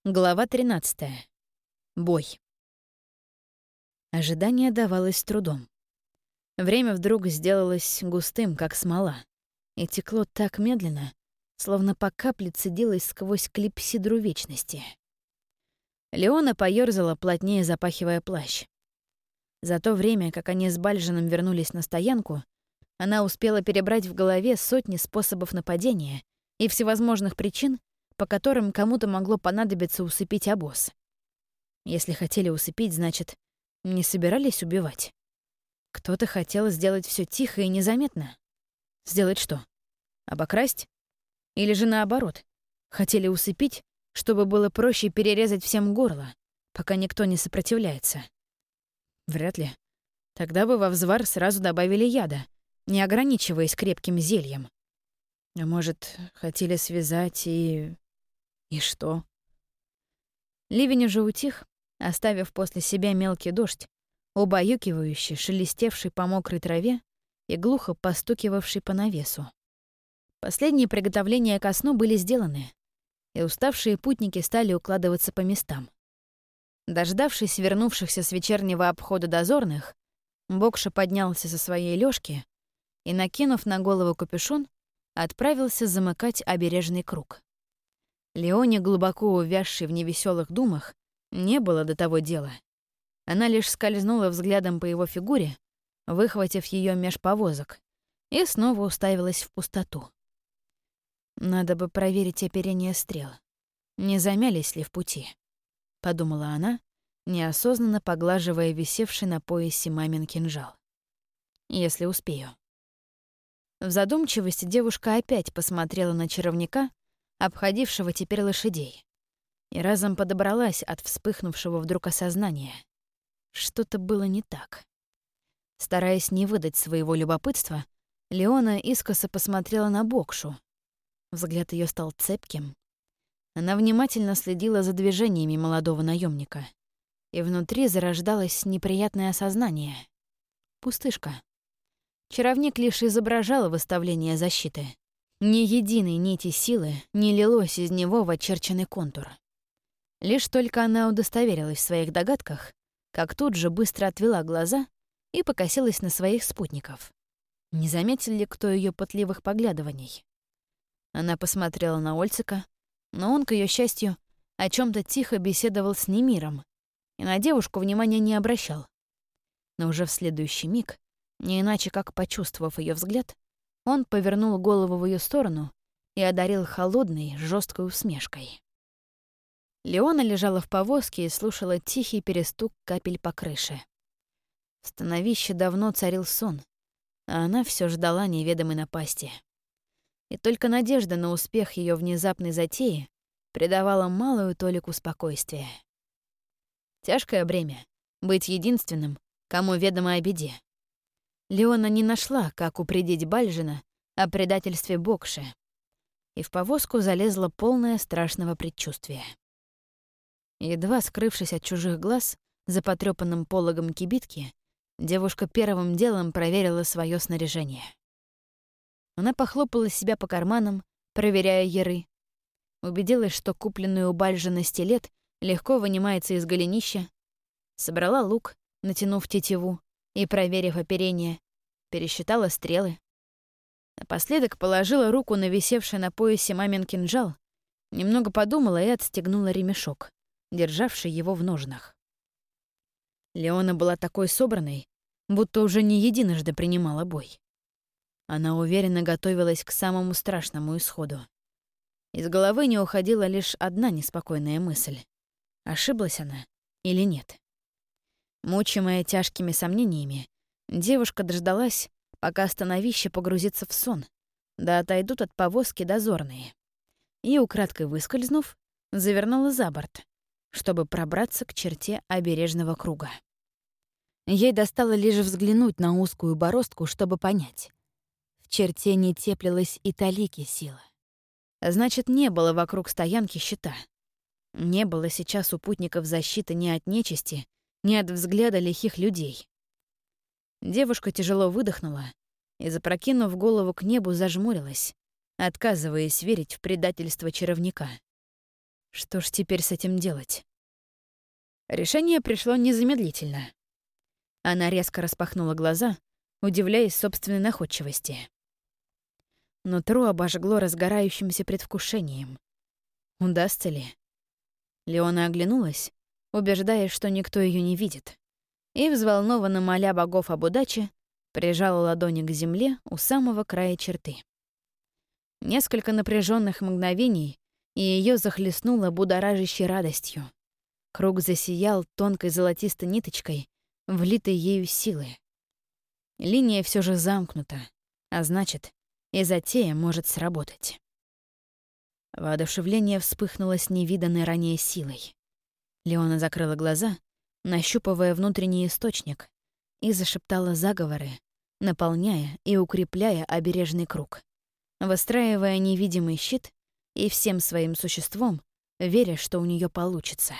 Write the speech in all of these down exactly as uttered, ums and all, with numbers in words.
Глава тринадцатая. Бой. Ожидание давалось с трудом. Время вдруг сделалось густым, как смола, и текло так медленно, словно по капле цедилось сквозь клипсидру вечности. Леона поёрзала, плотнее запахивая плащ. За то время, как они с Бальжином вернулись на стоянку, она успела перебрать в голове сотни способов нападения и всевозможных причин, по которым кому-то могло понадобиться усыпить обоз. Если хотели усыпить, значит, не собирались убивать. Кто-то хотел сделать все тихо и незаметно. Сделать что? Обокрасть? Или же наоборот, хотели усыпить, чтобы было проще перерезать всем горло, пока никто не сопротивляется? Вряд ли. Тогда бы во взвар сразу добавили яда, не ограничиваясь крепким зельем. А может, хотели связать и... И что? Ливень уже утих, оставив после себя мелкий дождь, убаюкивающий, шелестевший по мокрой траве и глухо постукивавший по навесу. Последние приготовления ко сну были сделаны, и уставшие путники стали укладываться по местам. Дождавшись вернувшихся с вечернего обхода дозорных, Бокша поднялся со своей лёжки и, накинув на голову капюшон, отправился замыкать обережный круг. Леоне, глубоко увязшей в невеселых думах, не было до того дела. Она лишь скользнула взглядом по его фигуре, выхватив ее меж повозок, и снова уставилась в пустоту. «Надо бы проверить оперение стрел. Не замялись ли в пути?» — подумала она, неосознанно поглаживая висевший на поясе мамин кинжал. «Если успею». В задумчивости девушка опять посмотрела на чаровника, обходившего теперь лошадей, и разом подобралась от вспыхнувшего вдруг осознания. Что-то было не так. Стараясь не выдать своего любопытства, Леона искоса посмотрела на Бокшу. Взгляд ее стал цепким. Она внимательно следила за движениями молодого наемника, и внутри зарождалось неприятное осознание. Пустышка. Чаровник лишь изображал выставление защиты. Ни единой нити силы не лилось из него в очерченный контур. Лишь только она удостоверилась в своих догадках, как тут же быстро отвела глаза и покосилась на своих спутников. Не заметил ли кто ее пытливых поглядываний? Она посмотрела на Ольцика, но он, к ее счастью, о чем то тихо беседовал с Немиром и на девушку внимания не обращал. Но уже в следующий миг, не иначе как почувствовав ее взгляд, он повернул голову в ее сторону и одарил холодной, жесткой усмешкой. Леона лежала в повозке и слушала тихий перестук капель по крыше. В становище давно царил сон, а она все ждала неведомой напасти. И только надежда на успех ее внезапной затеи придавала малую толику спокойствия. Тяжкое бремя — быть единственным, кому ведомо о беде. Леона не нашла, как упредить Бальжина о предательстве Бокши, и в повозку залезла полная страшного предчувствия. Едва скрывшись от чужих глаз за потрёпанным пологом кибитки, девушка первым делом проверила свое снаряжение. Она похлопала себя по карманам, проверяя яры, убедилась, что купленный у Бальжина стилет легко вынимается из голенища, собрала лук, натянув тетиву и проверив оперение, пересчитала стрелы. Напоследок положила руку на висевший на поясе мамин кинжал, немного подумала и отстегнула ремешок, державший его в ножнах. Леона была такой собранной, будто уже не единожды принимала бой. Она уверенно готовилась к самому страшному исходу. Из головы не уходила лишь одна неспокойная мысль. Ошиблась она или нет? Мучимая тяжкими сомнениями, девушка дождалась, пока становище погрузится в сон, да отойдут от повозки дозорные, и, украдкой выскользнув, завернула за борт, чтобы пробраться к черте обережного круга. Ей достало лишь взглянуть на узкую бороздку, чтобы понять. В черте не теплилась и талики силы. Значит, не было вокруг стоянки щита. Не было сейчас у путников защиты ни от нечисти, ни от взгляда лихих людей. Девушка тяжело выдохнула и, запрокинув голову к небу, зажмурилась, отказываясь верить в предательство чаровника. Что ж теперь с этим делать? Решение пришло незамедлительно. Она резко распахнула глаза, удивляясь собственной находчивости. Нутро обожгло разгорающимся предвкушением. Удастся ли? Леона оглянулась, убеждаясь, что никто ее не видит, и, взволнованно моля богов об удаче, прижала ладони к земле у самого края черты. Несколько напряженных мгновений, и ее захлестнуло будоражащей радостью. Круг засиял тонкой золотистой ниточкой, влитой ею силы. Линия все же замкнута, а значит, и затея может сработать. Воодушевление вспыхнуло с невиданной ранее силой. Леона закрыла глаза, нащупывая внутренний источник, и зашептала заговоры, наполняя и укрепляя обережный круг, выстраивая невидимый щит и всем своим существом, веря, что у нее получится.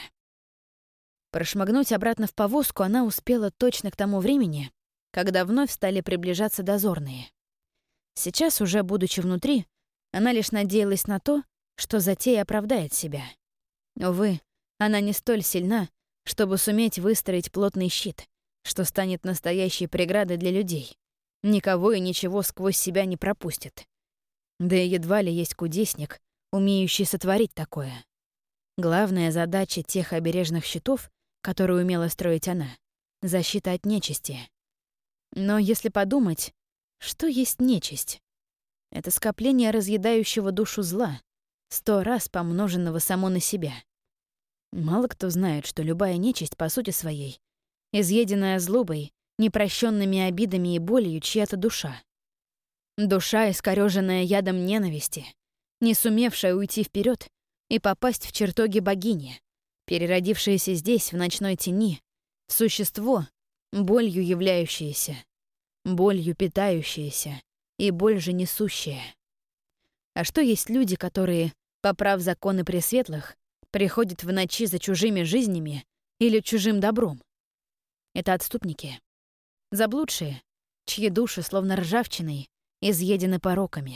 Прошмыгнуть обратно в повозку она успела точно к тому времени, когда вновь стали приближаться дозорные. Сейчас, уже будучи внутри, она лишь надеялась на то, что затея оправдает себя. Увы, она не столь сильна, чтобы суметь выстроить плотный щит, что станет настоящей преградой для людей. Никого и ничего сквозь себя не пропустит. Да и едва ли есть кудесник, умеющий сотворить такое. Главная задача тех обережных щитов, которые умела строить она — защита от нечисти. Но если подумать, что есть нечисть? Это скопление разъедающего душу зла, сто раз помноженного само на себя. Мало кто знает, что любая нечисть, по сути своей, изъеденная злобой, непрощенными обидами и болью чья-то душа. Душа, искорёженная ядом ненависти, не сумевшая уйти вперед и попасть в чертоги богини, переродившаяся здесь, в ночной тени, в существо, болью являющееся, болью питающееся и боль же несущее. А что есть люди, которые, поправ законы пресветлых, приходят в ночи за чужими жизнями или чужим добром? Это отступники. Заблудшие, чьи души, словно ржавчиной, изъедены пороками.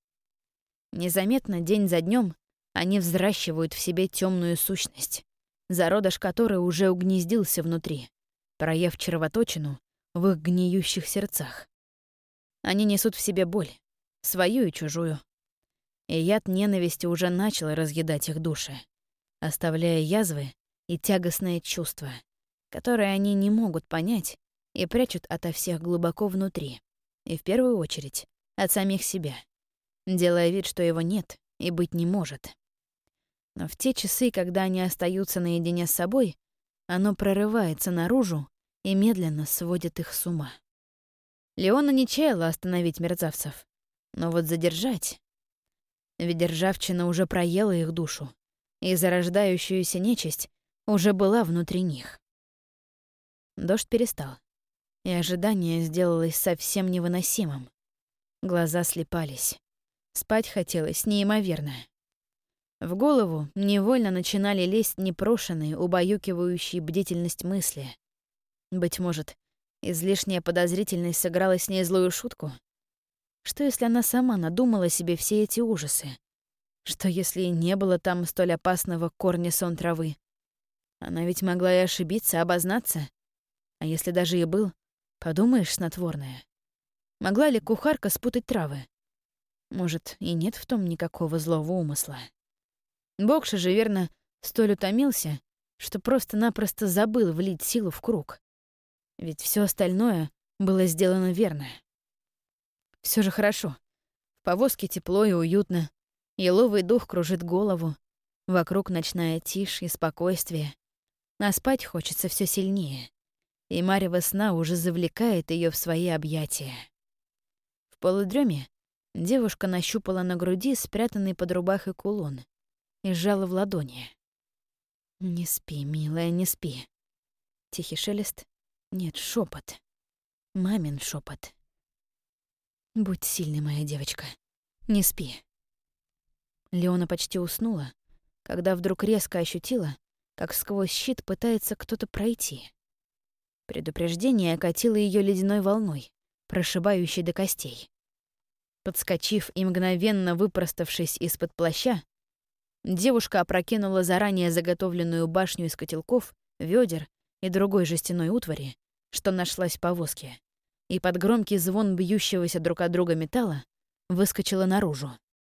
Незаметно, день за днем, они взращивают в себе темную сущность, зародыш которой уже угнездился внутри, проев червоточину в их гниющих сердцах. Они несут в себе боль, свою и чужую. И яд ненависти уже начал разъедать их души, оставляя язвы и тягостные чувства, которые они не могут понять и прячут ото всех глубоко внутри, и в первую очередь от самих себя, делая вид, что его нет и быть не может. Но в те часы, когда они остаются наедине с собой, оно прорывается наружу и медленно сводит их с ума. Леона не чаяла остановить мерзавцев, но вот задержать... Ведь ржавчина уже проела их душу, и зарождающаяся нечисть уже была внутри них. Дождь перестал, и ожидание сделалось совсем невыносимым. Глаза слепались. Спать хотелось неимоверно. В голову невольно начинали лезть непрошенные, убаюкивающие бдительность мысли. Быть может, излишняя подозрительность сыграла с ней злую шутку? Что, если она сама надумала себе все эти ужасы? Что, если не было там столь опасного корня сон травы? Она ведь могла и ошибиться, обознаться. А если даже и был, подумаешь, снотворное. Могла ли кухарка спутать травы? Может, и нет в том никакого злого умысла. Бокша же, верно, столь утомился, что просто-напросто забыл влить силу в круг. Ведь все остальное было сделано верно. Все же хорошо. В повозке тепло и уютно. Еловый дух кружит голову. Вокруг ночная тишь и спокойствие. А спать хочется все сильнее. И марево сна уже завлекает ее в свои объятия. В полудреме девушка нащупала на груди спрятанный под рубахой кулон и сжала в ладони. «Не спи, милая, не спи». Тихий шелест. Нет, шепот. Мамин шепот. «Будь сильной, моя девочка. Не спи». Леона почти уснула, когда вдруг резко ощутила, как сквозь щит пытается кто-то пройти. Предупреждение окатило ее ледяной волной, прошибающей до костей. Подскочив и мгновенно выпроставшись из-под плаща, девушка опрокинула заранее заготовленную башню из котелков, ведер и другой жестяной утвари, что нашлась в повозке, и под громкий звон бьющегося друг от друга металла выскочила наружу.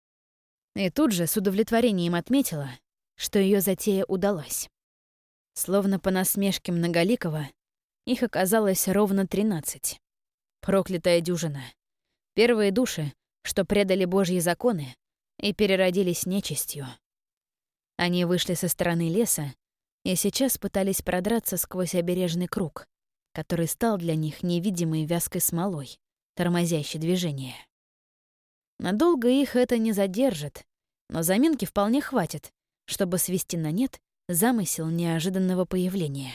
И тут же с удовлетворением отметила, что ее затея удалась. Словно по насмешке Многоликого, их оказалось ровно тринадцать. Проклятая дюжина. Первые души, что предали Божьи законы и переродились нечистью. Они вышли со стороны леса и сейчас пытались продраться сквозь обережный круг, который стал для них невидимой вязкой смолой, тормозящей движение. Надолго их это не задержит, но заминки вполне хватит, чтобы свести на нет замысел неожиданного появления.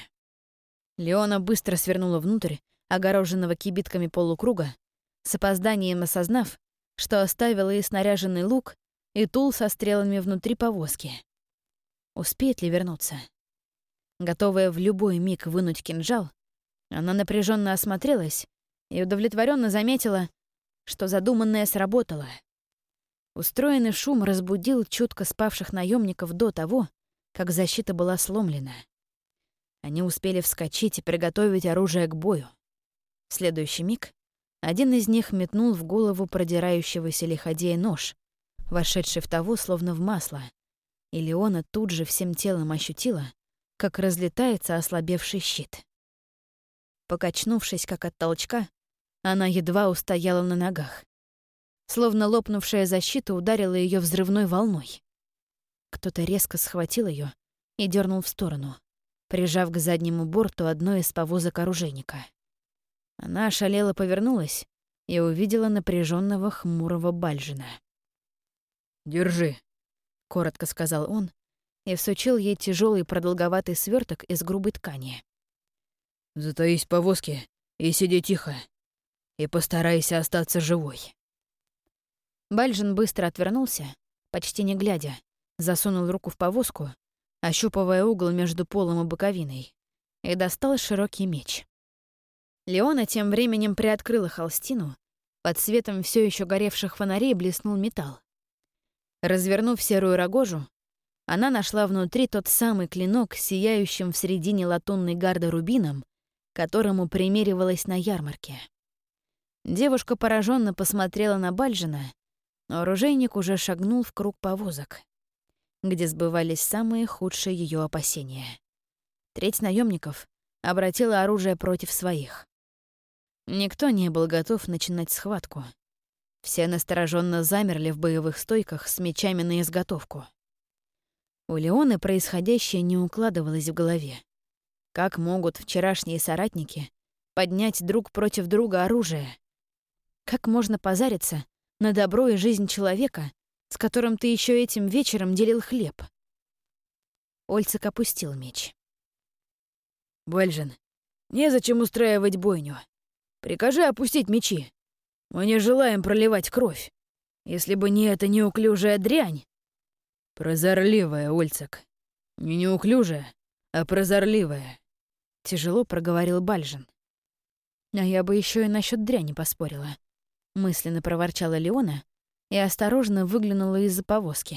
Леона быстро свернула внутрь огороженного кибитками полукруга, с опозданием осознав, что оставила и снаряженный лук, и тул со стрелами внутри повозки. Успеет ли вернуться? Готовая в любой миг вынуть кинжал, она напряженно осмотрелась и удовлетворенно заметила, что задуманное сработало. Устроенный шум разбудил чутко спавших наемников до того, как защита была сломлена. Они успели вскочить и приготовить оружие к бою. В следующий миг один из них метнул в голову продирающегося лиходея нож, вошедший в того словно в масло, и Леона тут же всем телом ощутила, как разлетается ослабевший щит. Покачнувшись, как от толчка, она едва устояла на ногах. Словно лопнувшая защита ударила ее взрывной волной. Кто-то резко схватил ее и дернул в сторону, прижав к заднему борту одной из повозок оружейника. Она ошалело повернулась и увидела напряженного хмурого Бальжина. «Держи», — коротко сказал он и всучил ей тяжелый продолговатый сверток из грубой ткани. «Затаись в повозке и сиди тихо. И постарайся остаться живой». Бальжин быстро отвернулся, почти не глядя, засунул руку в повозку, ощупывая угол между полом и боковиной, и достал широкий меч. Леона тем временем приоткрыла холстину, под светом все еще горевших фонарей блеснул металл. Развернув серую рогожу, она нашла внутри тот самый клинок с сияющим в середине латунной гарды рубином, которому примеривалась на ярмарке. Девушка пораженно посмотрела на Бальжина, но оружейник уже шагнул в круг повозок, где сбывались самые худшие ее опасения. Треть наемников обратила оружие против своих. Никто не был готов начинать схватку. Все настороженно замерли в боевых стойках с мечами на изготовку. У Леоны происходящее не укладывалось в голове. Как могут вчерашние соратники поднять друг против друга оружие? Как можно позариться на добро и жизнь человека, с которым ты еще этим вечером делил хлеб? Ольцик опустил меч. «Бальжин, незачем устраивать бойню. Прикажи опустить мечи. Мы не желаем проливать кровь. Если бы не эта неуклюжая дрянь...» «Прозорливая, Ольцик. Не неуклюжая, а прозорливая», — тяжело проговорил Бальжин. «А я бы еще и насчет дряни поспорила», — мысленно проворчала Леона и осторожно выглянула из-за повозки.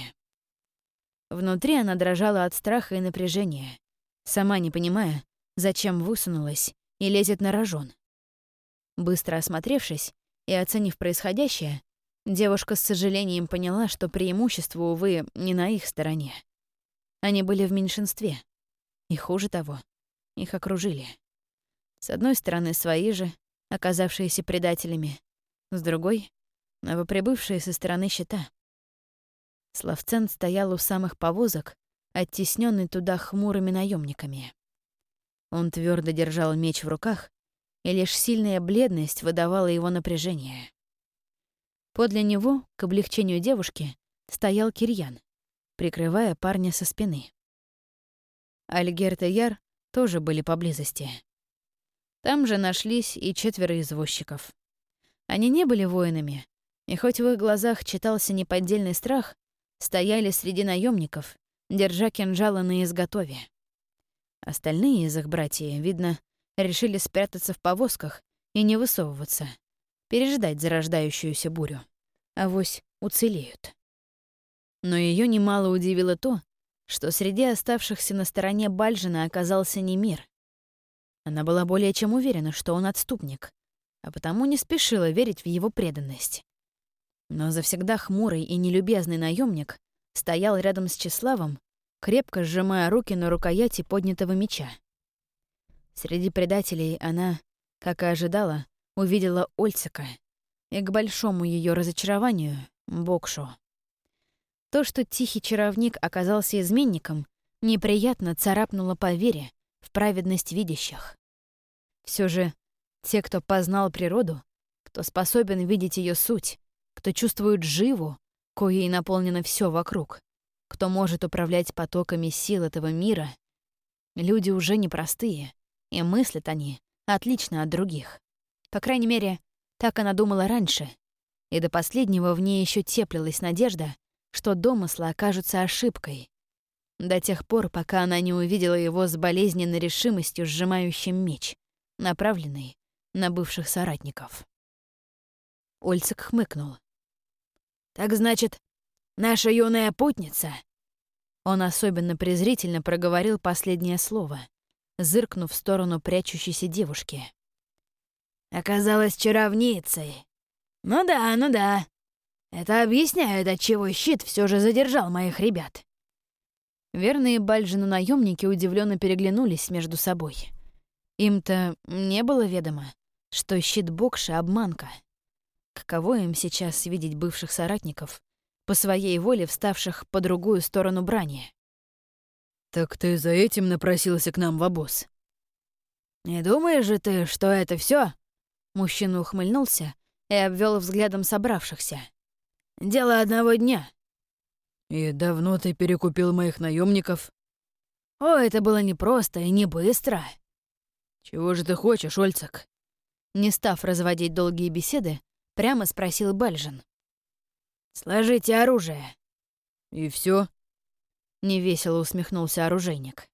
Внутри она дрожала от страха и напряжения, сама не понимая, зачем высунулась и лезет на рожон. Быстро осмотревшись и оценив происходящее, девушка с сожалением поняла, что преимущество, увы, не на их стороне. Они были в меньшинстве. И хуже того, их окружили. С одной стороны свои же, оказавшиеся предателями, с другой — новоприбывшие со стороны щита. Славцен стоял у самых повозок, оттесненный туда хмурыми наемниками. Он твердо держал меч в руках, и лишь сильная бледность выдавала его напряжение. Подле него, к облегчению девушки, стоял Кирьян, прикрывая парня со спины. Альгерт и Яр тоже были поблизости. Там же нашлись и четверо извозчиков. Они не были воинами, и хоть в их глазах читался неподдельный страх, стояли среди наемников, держа кинжалы на изготове. Остальные из их братьев, видно, решили спрятаться в повозках и не высовываться, переждать зарождающуюся бурю. Авось уцелеют. Но ее немало удивило то, что среди оставшихся на стороне Бальжина оказался не мир. Она была более чем уверена, что он отступник, а потому не спешила верить в его преданность. Но завсегда хмурый и нелюбезный наемник стоял рядом с Тщеславом, крепко сжимая руки на рукояти поднятого меча. Среди предателей она, как и ожидала, увидела Ольцика и, к большому ее разочарованию, Бокшу. То, что тихий чаровник оказался изменником, неприятно царапнуло по вере в праведность видящих. Все же те, кто познал природу, кто способен видеть ее суть, кто чувствует живу, коей наполнено все вокруг, кто может управлять потоками сил этого мира, люди уже непростые, и мыслят они отлично от других. По крайней мере, так она думала раньше, и до последнего в ней еще теплилась надежда, что домыслы окажутся ошибкой, до тех пор, пока она не увидела его с болезненной решимостью сжимающим меч, направленный на бывших соратников. Ольцик хмыкнул. «Так значит, наша юная путница?» Он особенно презрительно проговорил последнее слово, зыркнув в сторону прячущейся девушки. «Оказалась чаровницей. Ну да, ну да. Это объясняет, отчего щит все же задержал моих ребят». Верные Бальжину наемники удивленно переглянулись между собой. Им-то не было ведомо, что щит Бокши — обманка. Каково им сейчас видеть бывших соратников, по своей воле вставших по другую сторону брани? «Так ты за этим напросился к нам в обоз?» «Не думаешь же ты, что это все? Мужчина ухмыльнулся и обвел взглядом собравшихся. «Дело одного дня». «И давно ты перекупил моих наемников? «О, это было непросто и не быстро». «Чего же ты хочешь, Ольцик?» Не став разводить долгие беседы, прямо спросил Бальжин. «Сложите оружие». «И все? Невесело усмехнулся оружейник.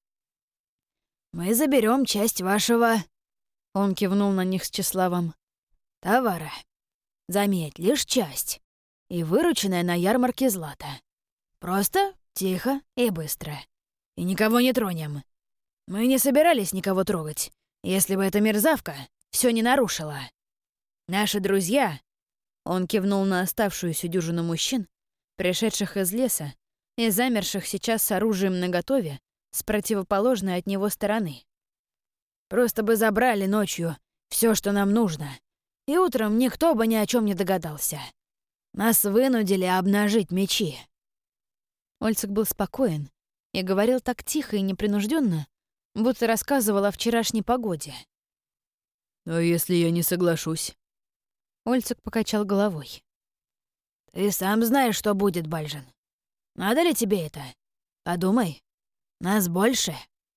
«Мы заберем часть вашего...» Он кивнул на них с Тщеславом. «Товара. Заметь, лишь часть. И вырученная на ярмарке злато. Просто, тихо и быстро. И никого не тронем. Мы не собирались никого трогать, если бы эта мерзавка все не нарушила. Наши друзья...» Он кивнул на оставшуюся дюжину мужчин, пришедших из леса и замерших сейчас с оружием наготове с противоположной от него стороны. «Просто бы забрали ночью все, что нам нужно, и утром никто бы ни о чем не догадался. Нас вынудили обнажить мечи». Ольцик был спокоен и говорил так тихо и непринужденно, будто рассказывал о вчерашней погоде. «А если я не соглашусь?» Ольцик покачал головой. «Ты сам знаешь, что будет, Бальжин. Надо ли тебе это? Подумай. Нас больше».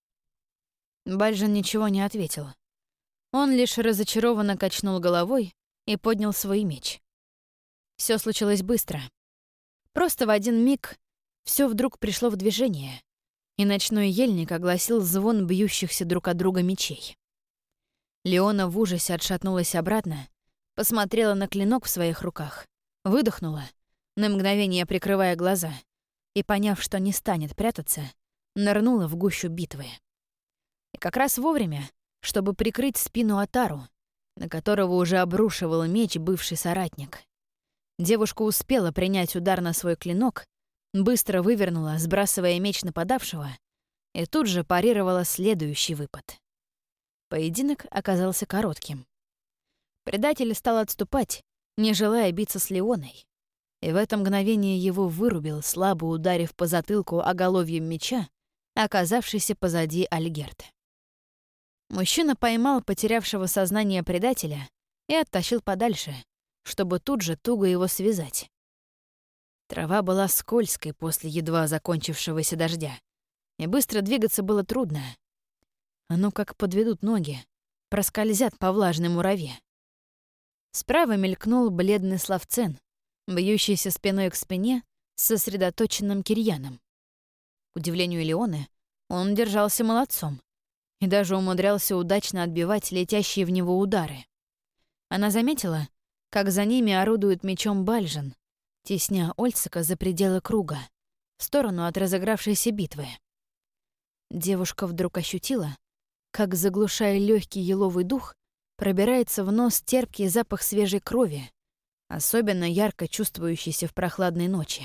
Бальжин ничего не ответил. Он лишь разочарованно качнул головой и поднял свой меч. Все случилось быстро. Просто в один миг все вдруг пришло в движение, и ночной ельник огласил звон бьющихся друг от друга мечей. Леона в ужасе отшатнулась обратно, посмотрела на клинок в своих руках, выдохнула, на мгновение прикрывая глаза, и, поняв, что не станет прятаться, нырнула в гущу битвы. И как раз вовремя, чтобы прикрыть спину Атару, на которого уже обрушивал меч бывший соратник. Девушка успела принять удар на свой клинок, быстро вывернула, сбрасывая меч нападавшего, и тут же парировала следующий выпад. Поединок оказался коротким. Предатель стал отступать, не желая биться с Леоной, и в это мгновение его вырубил, слабо ударив по затылку оголовьем меча, оказавшийся позади Альгерт. Мужчина поймал потерявшего сознание предателя и оттащил подальше, чтобы тут же туго его связать. Трава была скользкой после едва закончившегося дождя, и быстро двигаться было трудно. А ну как подведут ноги, проскользят по влажной мураве. Справа мелькнул бледный Славцен, бьющийся спиной к спине с сосредоточенным Кирьяном. К удивлению Леоны, он держался молодцом и даже умудрялся удачно отбивать летящие в него удары. Она заметила, как за ними орудует мечом Бальжин, тесня Ольцика за пределы круга, в сторону от разыгравшейся битвы. Девушка вдруг ощутила, как, заглушая легкий еловый дух, пробирается в нос терпкий запах свежей крови, особенно ярко чувствующийся в прохладной ночи.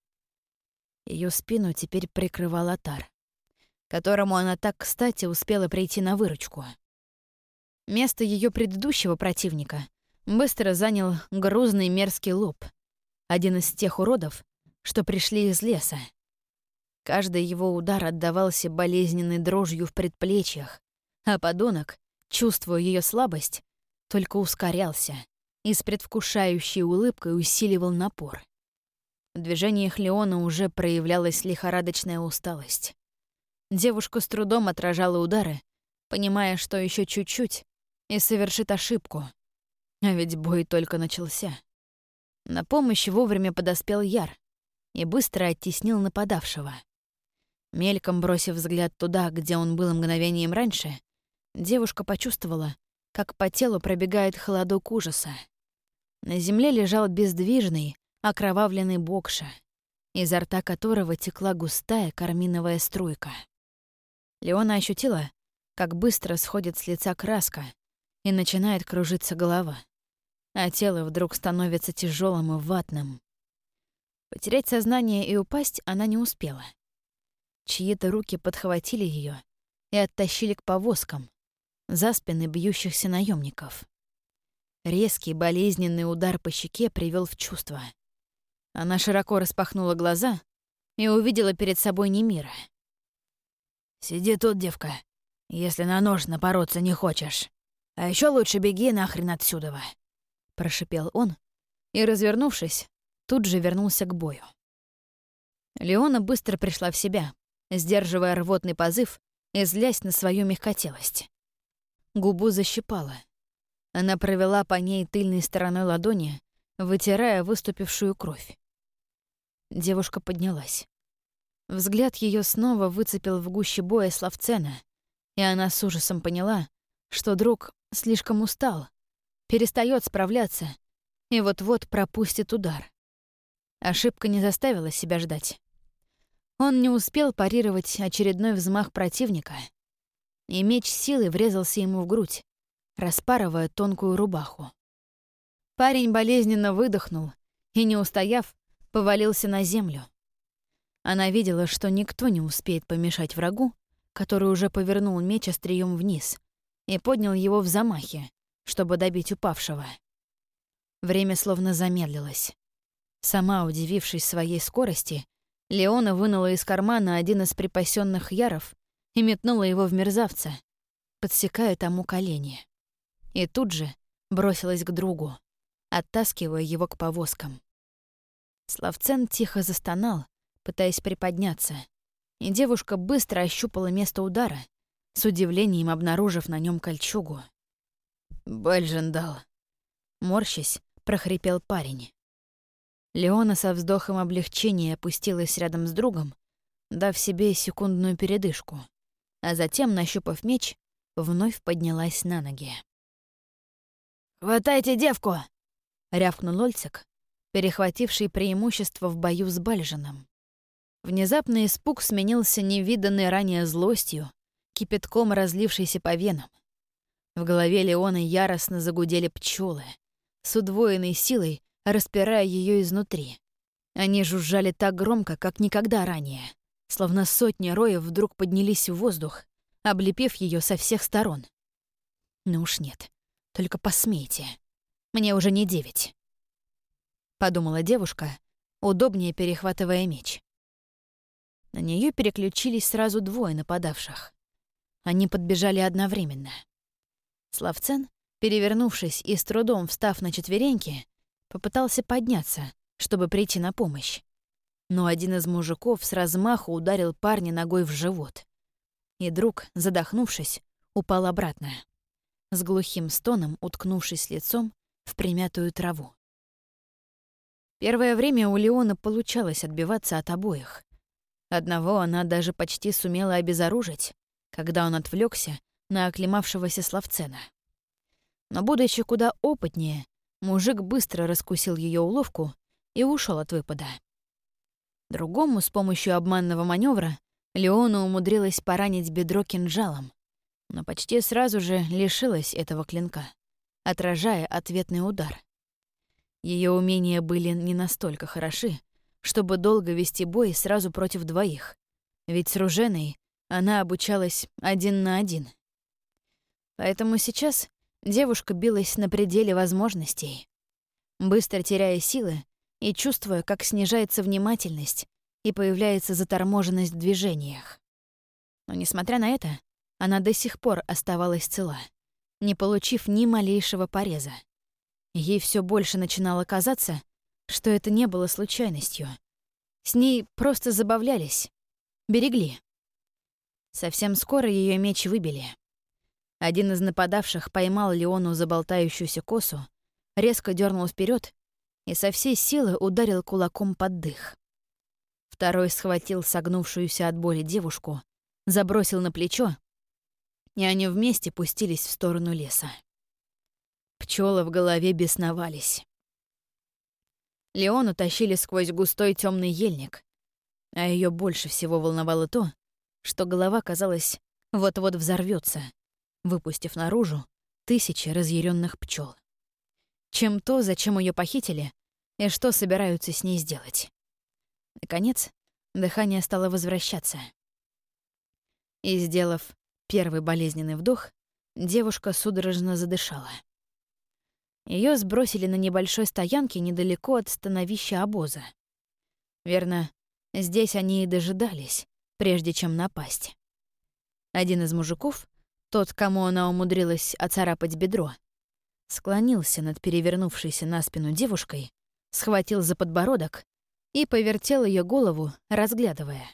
Ее спину теперь прикрывал Атар, которому она так кстати успела прийти на выручку. Место ее предыдущего противника быстро занял грузный мерзкий лоб, один из тех уродов, что пришли из леса. Каждый его удар отдавался болезненной дрожью в предплечьях, а подонок, чувствуя ее слабость, только ускорялся и с предвкушающей улыбкой усиливал напор. В движениях Леона уже проявлялась лихорадочная усталость. Девушка с трудом отражала удары, понимая, что еще чуть-чуть и совершит ошибку. А ведь бой только начался. На помощь вовремя подоспел Яр и быстро оттеснил нападавшего. Мельком бросив взгляд туда, где он был мгновением раньше, девушка почувствовала, как по телу пробегает холодок ужаса. На земле лежал бездвижный, окровавленный Бокша, изо рта которого текла густая карминовая струйка. Леона ощутила, как быстро сходит с лица краска и начинает кружиться голова, а тело вдруг становится тяжелым и ватным. Потерять сознание и упасть она не успела. Чьи-то руки подхватили ее и оттащили к повозкам, за спины бьющихся наемников. Резкий болезненный удар по щеке привел в чувство. Она широко распахнула глаза и увидела перед собой Немира. «Сиди тут, девка, если на нож напороться не хочешь. А еще лучше беги нахрен отсюда», — прошипел он и, развернувшись, тут же вернулся к бою. Леона быстро пришла в себя, сдерживая рвотный позыв и злясь на свою мягкотелость. Губу защипала. Она провела по ней тыльной стороной ладони, вытирая выступившую кровь. Девушка поднялась. Взгляд ее снова выцепил в гуще боя Славцена, и она с ужасом поняла, что друг слишком устал, перестает справляться и вот-вот пропустит удар. Ошибка не заставила себя ждать. Он не успел парировать очередной взмах противника, и меч силой врезался ему в грудь, распарывая тонкую рубаху. Парень болезненно выдохнул и, не устояв, повалился на землю. Она видела, что никто не успеет помешать врагу, который уже повернул меч острием вниз и поднял его в замахе, чтобы добить упавшего. Время словно замедлилось. Сама удивившись своей скорости, Леона вынула из кармана один из припасенных яров и метнула его в мерзавца, подсекая тому колени. И тут же бросилась к другу, оттаскивая его к повозкам. Славцен тихо застонал, пытаясь приподняться, и девушка быстро ощупала место удара, с удивлением обнаружив на нем кольчугу. «Бальжен дал», — морщась, прохрипел парень. Леона со вздохом облегчения опустилась рядом с другом, дав себе секундную передышку, а затем, нащупав меч, вновь поднялась на ноги. «Хватайте девку!» — рявкнул Ольцик, перехвативший преимущество в бою с Бальженом. Внезапный испуг сменился невиданной ранее злостью, кипятком разлившейся по венам. В голове Леоны яростно загудели пчелы, с удвоенной силой распирая ее изнутри. Они жужжали так громко, как никогда ранее, словно сотни роев вдруг поднялись в воздух, облепив ее со всех сторон. «Ну уж нет, только посмейте. Мне уже не девять», — подумала девушка, удобнее перехватывая меч. На нее переключились сразу двое нападавших. Они подбежали одновременно. Славцен, перевернувшись и с трудом встав на четвереньки, попытался подняться, чтобы прийти на помощь. Но один из мужиков с размаху ударил парня ногой в живот. И друг, задохнувшись, упал обратно, с глухим стоном уткнувшись лицом в примятую траву. Первое время у Леона получалось отбиваться от обоих. Одного она даже почти сумела обезоружить, когда он отвлекся на оклемавшегося Славцена. Но, будучи куда опытнее, мужик быстро раскусил ее уловку и ушел от выпада. Другому с помощью обманного маневра Леона умудрилась поранить бедро кинжалом, но почти сразу же лишилась этого клинка, отражая ответный удар. Ее умения были не настолько хороши, чтобы долго вести бой сразу против двоих, ведь с Руженой она обучалась один на один. Поэтому сейчас девушка билась на пределе возможностей, быстро теряя силы и чувствуя, как снижается внимательность и появляется заторможенность в движениях. Но, несмотря на это, она до сих пор оставалась цела, не получив ни малейшего пореза. Ей все больше начинало казаться, что это не было случайностью. С ней просто забавлялись, берегли. Совсем скоро ее меч выбили. Один из нападавших поймал Леону за болтающуюся косу, резко дернул вперед и со всей силы ударил кулаком под дых. Второй схватил согнувшуюся от боли девушку, забросил на плечо, и они вместе пустились в сторону леса. Пчелы в голове бесновались. Леону тащили сквозь густой темный ельник, а ее больше всего волновало то, что голова, казалось, вот-вот взорвется, выпустив наружу тысячи разъяренных пчел. Чем то, зачем ее похитили, и что собираются с ней сделать. Наконец, дыхание стало возвращаться. И, сделав первый болезненный вдох, девушка судорожно задышала. Ее сбросили на небольшой стоянке недалеко от становища обоза. Верно, здесь они и дожидались, прежде чем напасть. Один из мужиков, тот, кому она умудрилась оцарапать бедро, склонился над перевернувшейся на спину девушкой, схватил за подбородок и повертел ее голову, разглядывая.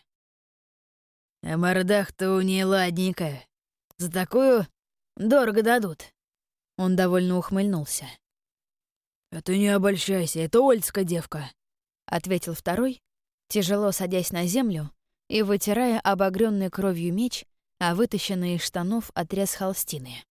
«А мордах-то у ней ладненькая. За такую дорого дадут». Он довольно ухмыльнулся. «А ты не обольщайся, это Ольцка девка», — ответил второй, тяжело садясь на землю и вытирая обогрённый кровью меч, а вытащенный из штанов отрез холстины.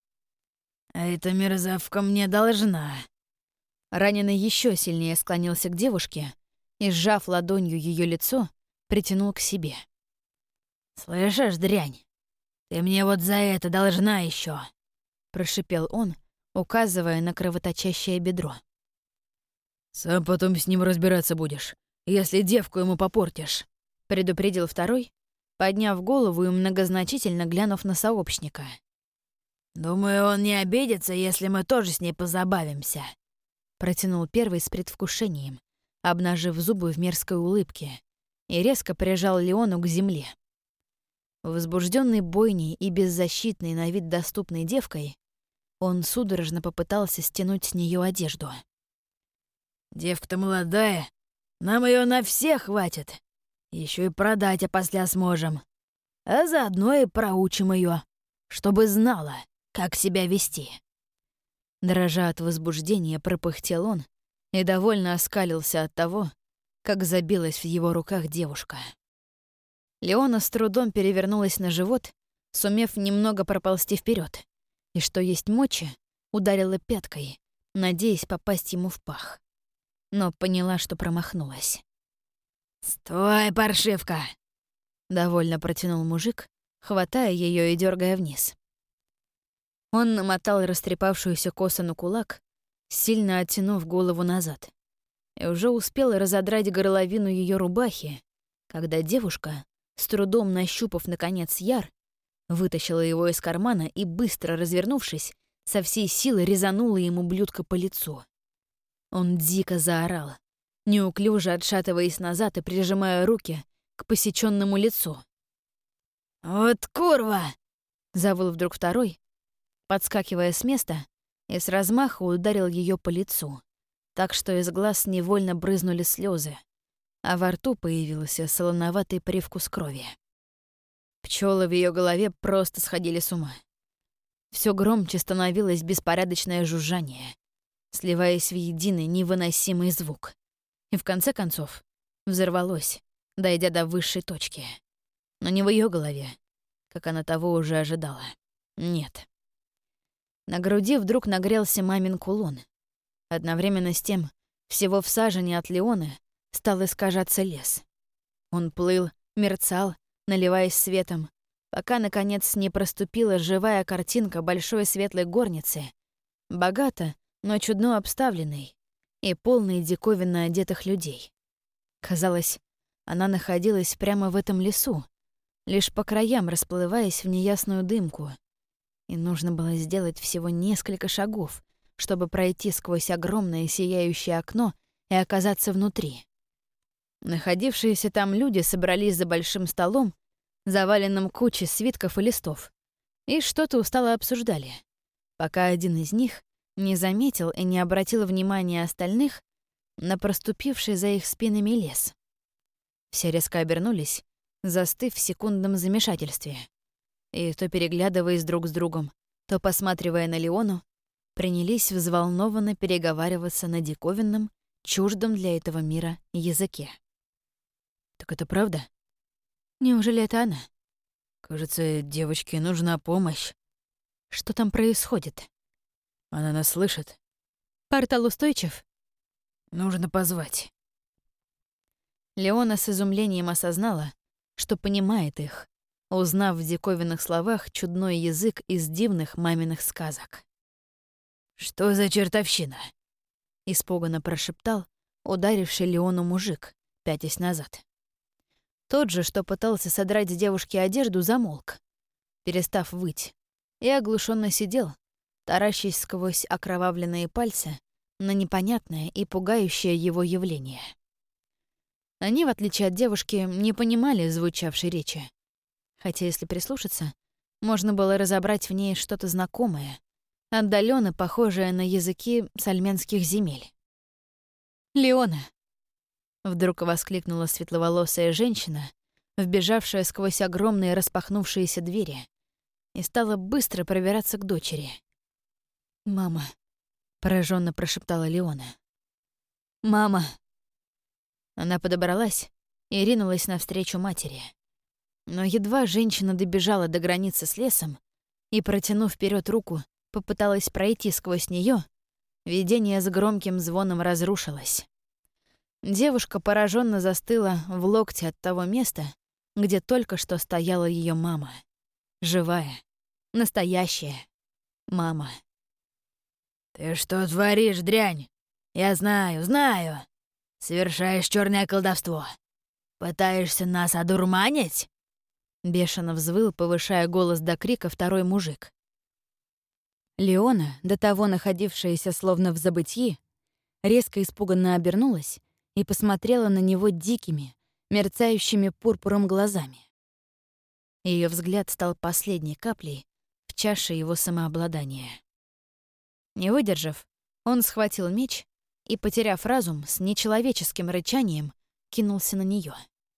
«А эта мерзавка мне должна». Раненый еще сильнее склонился к девушке и, сжав ладонью ее лицо, притянул к себе. «Слышишь, дрянь, ты мне вот за это должна еще, прошипел он, указывая на кровоточащее бедро. «Сам потом с ним разбираться будешь, если девку ему попортишь», — предупредил второй, подняв голову и многозначительно глянув на сообщника. «Думаю, он не обидится, если мы тоже с ней позабавимся», — протянул первый с предвкушением, обнажив зубы в мерзкой улыбке, и резко прижал Леону к земле. Возбужденный бойней и беззащитной на вид доступной девкой, он судорожно попытался стянуть с нее одежду. «Девка-то молодая, нам ее на всех хватит. Еще и продать, а после сможем. А заодно и проучим ее, чтобы знала, как себя вести». Дрожа от возбуждения, пропыхтел он и довольно оскалился от того, как забилась в его руках девушка. Леона с трудом перевернулась на живот, сумев немного проползти вперед, и, что есть мочи, ударила пяткой, надеясь попасть ему в пах. Но поняла, что промахнулась. «Стой, паршивка!» — довольно протянул мужик, хватая ее и дергая вниз. Он намотал растрепавшуюся косу на кулак, сильно оттянув голову назад, и уже успел разодрать горловину ее рубахи, когда девушка, с трудом нащупав, наконец, яр, вытащила его из кармана и, быстро развернувшись, со всей силы резанула ему блюдко по лицу. Он дико заорал, неуклюже отшатываясь назад и прижимая руки к посеченному лицу. «Вот курва!» — завыл вдруг второй, подскакивая с места, и с размаху ударил ее по лицу, так что из глаз невольно брызнули слезы, а во рту появился солоноватый привкус крови. Пчелы в ее голове просто сходили с ума. Все громче становилось беспорядочное жужжание, сливаясь в единый невыносимый звук. И в конце концов взорвалось, дойдя до высшей точки. Но не в ее голове, как она того уже ожидала. Нет. На груди вдруг нагрелся мамин кулон. Одновременно с тем, всего в сажени от Леоны стал искажаться лес. Он плыл, мерцал, наливаясь светом, пока, наконец, не проступила живая картинка большой светлой горницы, богато, но чудно обставленной и полной диковинно одетых людей. Казалось, она находилась прямо в этом лесу, лишь по краям расплываясь в неясную дымку, и нужно было сделать всего несколько шагов, чтобы пройти сквозь огромное сияющее окно и оказаться внутри. Находившиеся там люди собрались за большим столом, заваленным кучей свитков и листов, и что-то устало обсуждали, пока один из них не заметил и не обратил внимания остальных на проступивший за их спинами лес. Все резко обернулись, застыв в секундном замешательстве, и, то переглядываясь друг с другом, то посматривая на Леону, принялись взволнованно переговариваться на диковинном, чуждом для этого мира языке. «Так это правда? Неужели это она? Кажется, девочке нужна помощь. Что там происходит? Она нас слышит. Портал устойчив? Нужно позвать». Леона с изумлением осознала, что понимает их, узнав в диковинных словах чудной язык из дивных маминых сказок. «Что за чертовщина?» — испуганно прошептал ударивший Леону мужик, пятясь назад. Тот же, что пытался содрать с девушки одежду, замолк, перестав выть, и оглушенно сидел, таращась сквозь окровавленные пальцы на непонятное и пугающее его явление. Они, в отличие от девушки, не понимали звучавшей речи, хотя, если прислушаться, можно было разобрать в ней что-то знакомое, отдаленно похожее на языки сальменских земель. «Леона!» — вдруг воскликнула светловолосая женщина, вбежавшая сквозь огромные распахнувшиеся двери, и стала быстро пробираться к дочери. «Мама!» — пораженно прошептала Леона. «Мама!» Она подобралась и ринулась навстречу матери. Но едва женщина добежала до границы с лесом и, протянув вперед руку, попыталась пройти сквозь нее, видение с громким звоном разрушилось. Девушка пораженно застыла в локте от того места, где только что стояла ее мама. Живая, настоящая мама. «Ты что творишь, дрянь? Я знаю, знаю. Совершаешь черное колдовство. Пытаешься нас одурманить?» Бешено взвыл, повышая голос до крика, второй мужик. Леона, до того находившаяся словно в забытьи, резко испуганно обернулась и посмотрела на него дикими, мерцающими пурпуром глазами. Ее взгляд стал последней каплей в чаше его самообладания. Не выдержав, он схватил меч и, потеряв разум, с нечеловеческим рычанием кинулся на нее.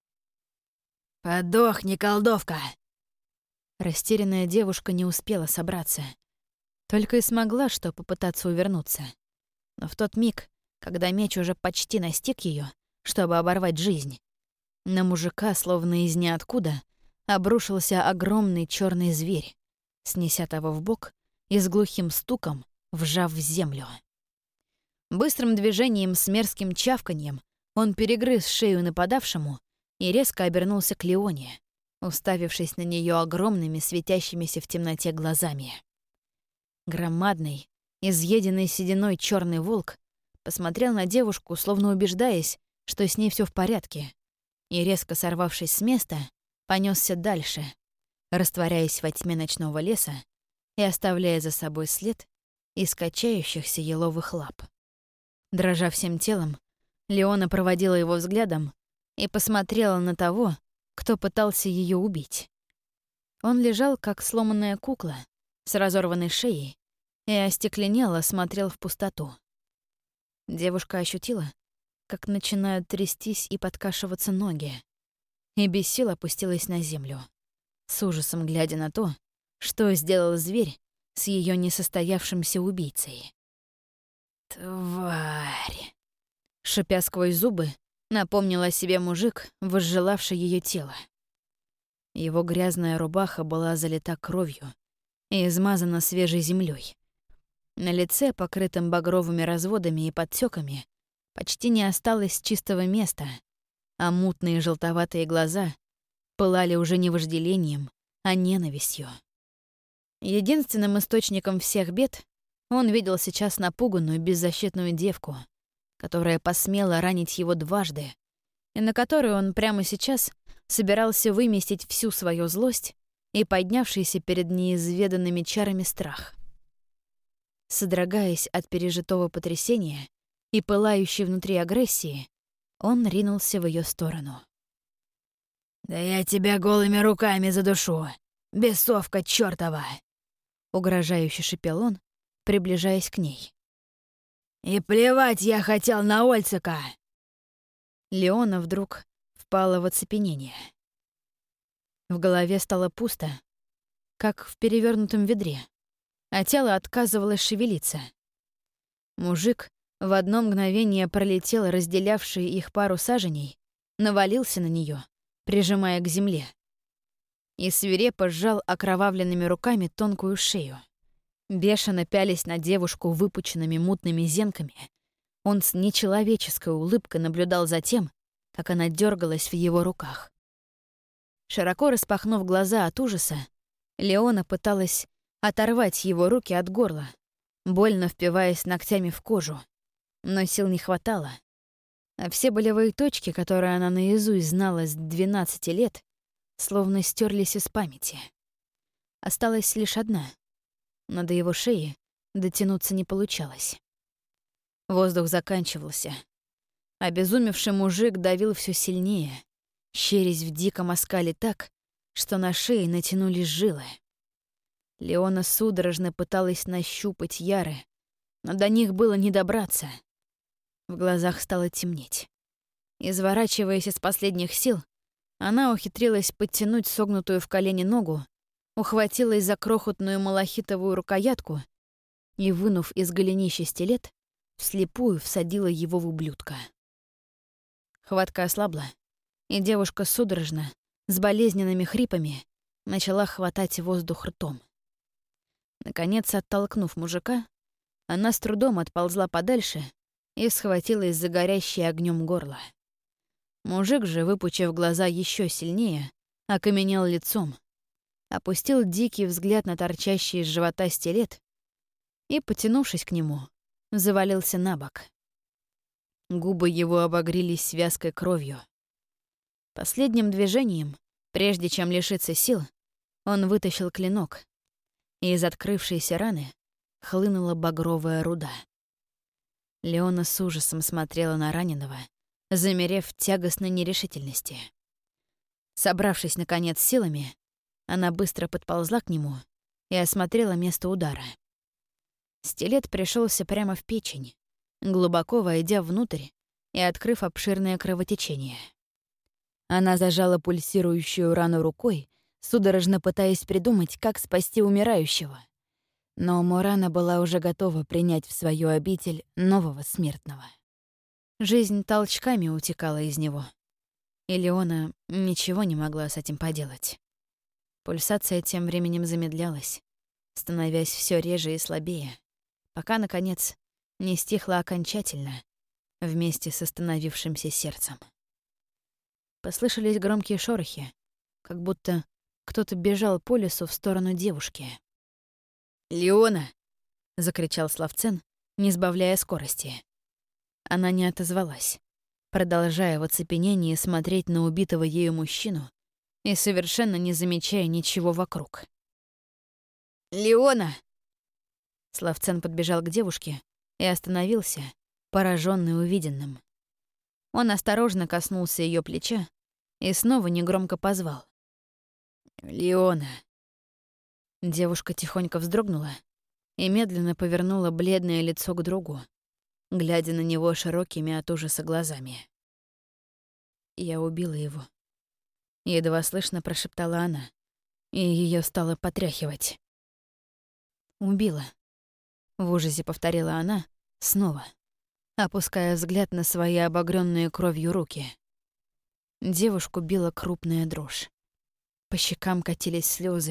«Подохни, колдовка!» Растерянная девушка не успела собраться. Только и смогла что попытаться увернуться. Но в тот миг, когда меч уже почти настиг ее, чтобы оборвать жизнь, на мужика, словно из ниоткуда, обрушился огромный черный зверь, снеся того в бок и с глухим стуком вжав в землю. Быстрым движением с мерзким чавканьем он перегрыз шею нападавшему и резко обернулся к Леоне, уставившись на нее огромными светящимися в темноте глазами. Громадный, изъеденный сединой черный волк посмотрел на девушку, словно убеждаясь, что с ней все в порядке, и, резко сорвавшись с места, понесся дальше, растворяясь во тьме ночного леса и оставляя за собой след из качающихся еловых лап. Дрожа всем телом, Леона проводила его взглядом и посмотрела на того, кто пытался ее убить. Он лежал, как сломанная кукла, с разорванной шеей, и остекленело смотрел в пустоту. Девушка ощутила, как начинают трястись и подкашиваться ноги, и без сил опустилась на землю, с ужасом глядя на то, что сделал зверь с ее несостоявшимся убийцей. «Тварь!» Шипя сквозь зубы, напомнил о себе мужик, возжелавший ее тело. Его грязная рубаха была залита кровью и измазана свежей землей. На лице, покрытом багровыми разводами и подтеками, почти не осталось чистого места, а мутные желтоватые глаза пылали уже не вожделением, а ненавистью. Единственным источником всех бед он видел сейчас напуганную, беззащитную девку, которая посмела ранить его дважды, и на которую он прямо сейчас собирался выместить всю свою злость и поднявшийся перед неизведанными чарами страх. Содрогаясь от пережитого потрясения и пылающей внутри агрессии, он ринулся в ее сторону. «Да я тебя голыми руками задушу, бесовка чёртова!» — угрожающе шипел он, приближаясь к ней. «И плевать я хотел на Ольцика!» Леона вдруг впала в оцепенение. В голове стало пусто, как в перевернутом ведре, а тело отказывалось шевелиться. Мужик в одно мгновение пролетел разделявший их пару саженей, навалился на нее, прижимая к земле, и свирепо сжал окровавленными руками тонкую шею. Бешено пялись на девушку выпученными мутными зенками, он с нечеловеческой улыбкой наблюдал за тем, как она дергалась в его руках. Широко распахнув глаза от ужаса, Леона пыталась оторвать его руки от горла, больно впиваясь ногтями в кожу, но сил не хватало. А все болевые точки, которые она наизусть знала с двенадцати лет, словно стерлись из памяти. Осталась лишь одна, но до его шеи дотянуться не получалось. Воздух заканчивался. Обезумевший мужик давил все сильнее, щерясь в диком оскале так, что на шее натянулись жилы. Леона судорожно пыталась нащупать Яры, но до них было не добраться. В глазах стало темнеть. Изворачиваясь из последних сил, она ухитрилась подтянуть согнутую в колени ногу, ухватилась за крохотную малахитовую рукоятку и, вынув из голенища стилет, вслепую всадила его в ублюдка. Хватка ослабла, и девушка судорожно, с болезненными хрипами, начала хватать воздух ртом. Наконец, оттолкнув мужика, она с трудом отползла подальше и схватилась за горящее огнем горло. Мужик же, выпучив глаза еще сильнее, окаменел лицом, опустил дикий взгляд на торчащий из живота стилет и, потянувшись к нему, завалился на бок. Губы его обогрелись вязкой кровью. Последним движением, прежде чем лишиться сил, он вытащил клинок, и из открывшейся раны хлынула багровая руда. Леона с ужасом смотрела на раненого, замерев в тягостной нерешительности. Собравшись, наконец, силами, она быстро подползла к нему и осмотрела место удара. Стилет пришелся прямо в печень, глубоко войдя внутрь и открыв обширное кровотечение. Она зажала пульсирующую рану рукой, судорожно пытаясь придумать, как спасти умирающего. Но Морана была уже готова принять в свою обитель нового смертного. Жизнь толчками утекала из него, и Леона ничего не могла с этим поделать. Пульсация тем временем замедлялась, становясь все реже и слабее, пока, наконец, не стихла окончательно вместе с остановившимся сердцем. Послышались громкие шорохи, как будто кто-то бежал по лесу в сторону девушки. «Леона!» — закричал Славцен, не сбавляя скорости. Она не отозвалась, продолжая в оцепенении смотреть на убитого ею мужчину и совершенно не замечая ничего вокруг. «Леона!» Славцен подбежал к девушке и остановился, пораженный увиденным. Он осторожно коснулся ее плеча и снова негромко позвал. «Леона!» Девушка тихонько вздрогнула и медленно повернула бледное лицо к другу, глядя на него широкими от ужаса глазами. «Я убила его», — едва слышно прошептала она, и ее стало потряхивать. «Убила», — в ужасе повторила она снова, опуская взгляд на свои обогрённые кровью руки. Девушку била крупная дрожь. По щекам катились слезы.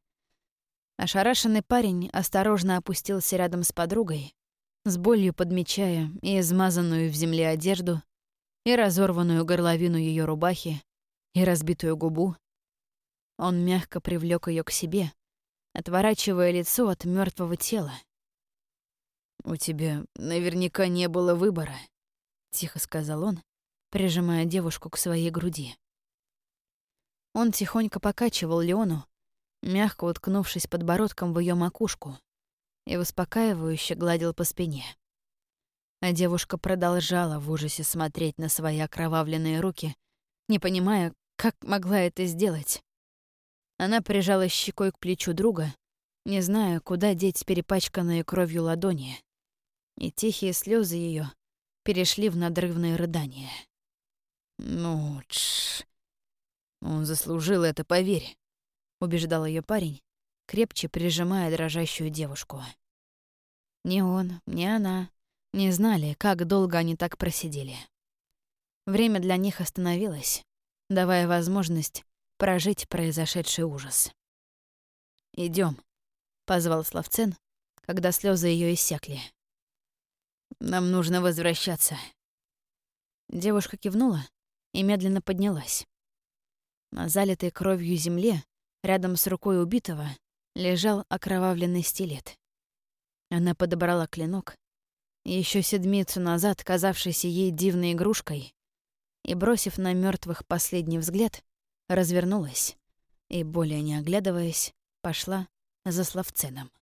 Ошарашенный парень осторожно опустился рядом с подругой, с болью подмечая и измазанную в земле одежду, и разорванную горловину ее рубахи, и разбитую губу. Он мягко привлек ее к себе, отворачивая лицо от мертвого тела. «У тебя наверняка не было выбора», — тихо сказал он, прижимая девушку к своей груди. Он тихонько покачивал Леону, мягко уткнувшись подбородком в ее макушку, и успокаивающе гладил по спине. А девушка продолжала в ужасе смотреть на свои окровавленные руки, не понимая, как могла это сделать. Она прижалась щекой к плечу друга, не зная, куда деть перепачканные кровью ладони, и тихие слезы ее перешли в надрывные рыдания. «Ну, тш, он заслужил это, поверь», — убеждал ее парень, крепче прижимая дрожащую девушку. Ни он, ни она не знали, как долго они так просидели. Время для них остановилось, давая возможность прожить произошедший ужас. Идем, позвал Славцен, когда слезы ее иссякли. «Нам нужно возвращаться». Девушка кивнула и медленно поднялась. На залитой кровью земле, рядом с рукой убитого, лежал окровавленный стилет. Она подобрала клинок, еще седмицу назад казавшийся ей дивной игрушкой, и, бросив на мертвых последний взгляд, развернулась и, более не оглядываясь, пошла за Славценом.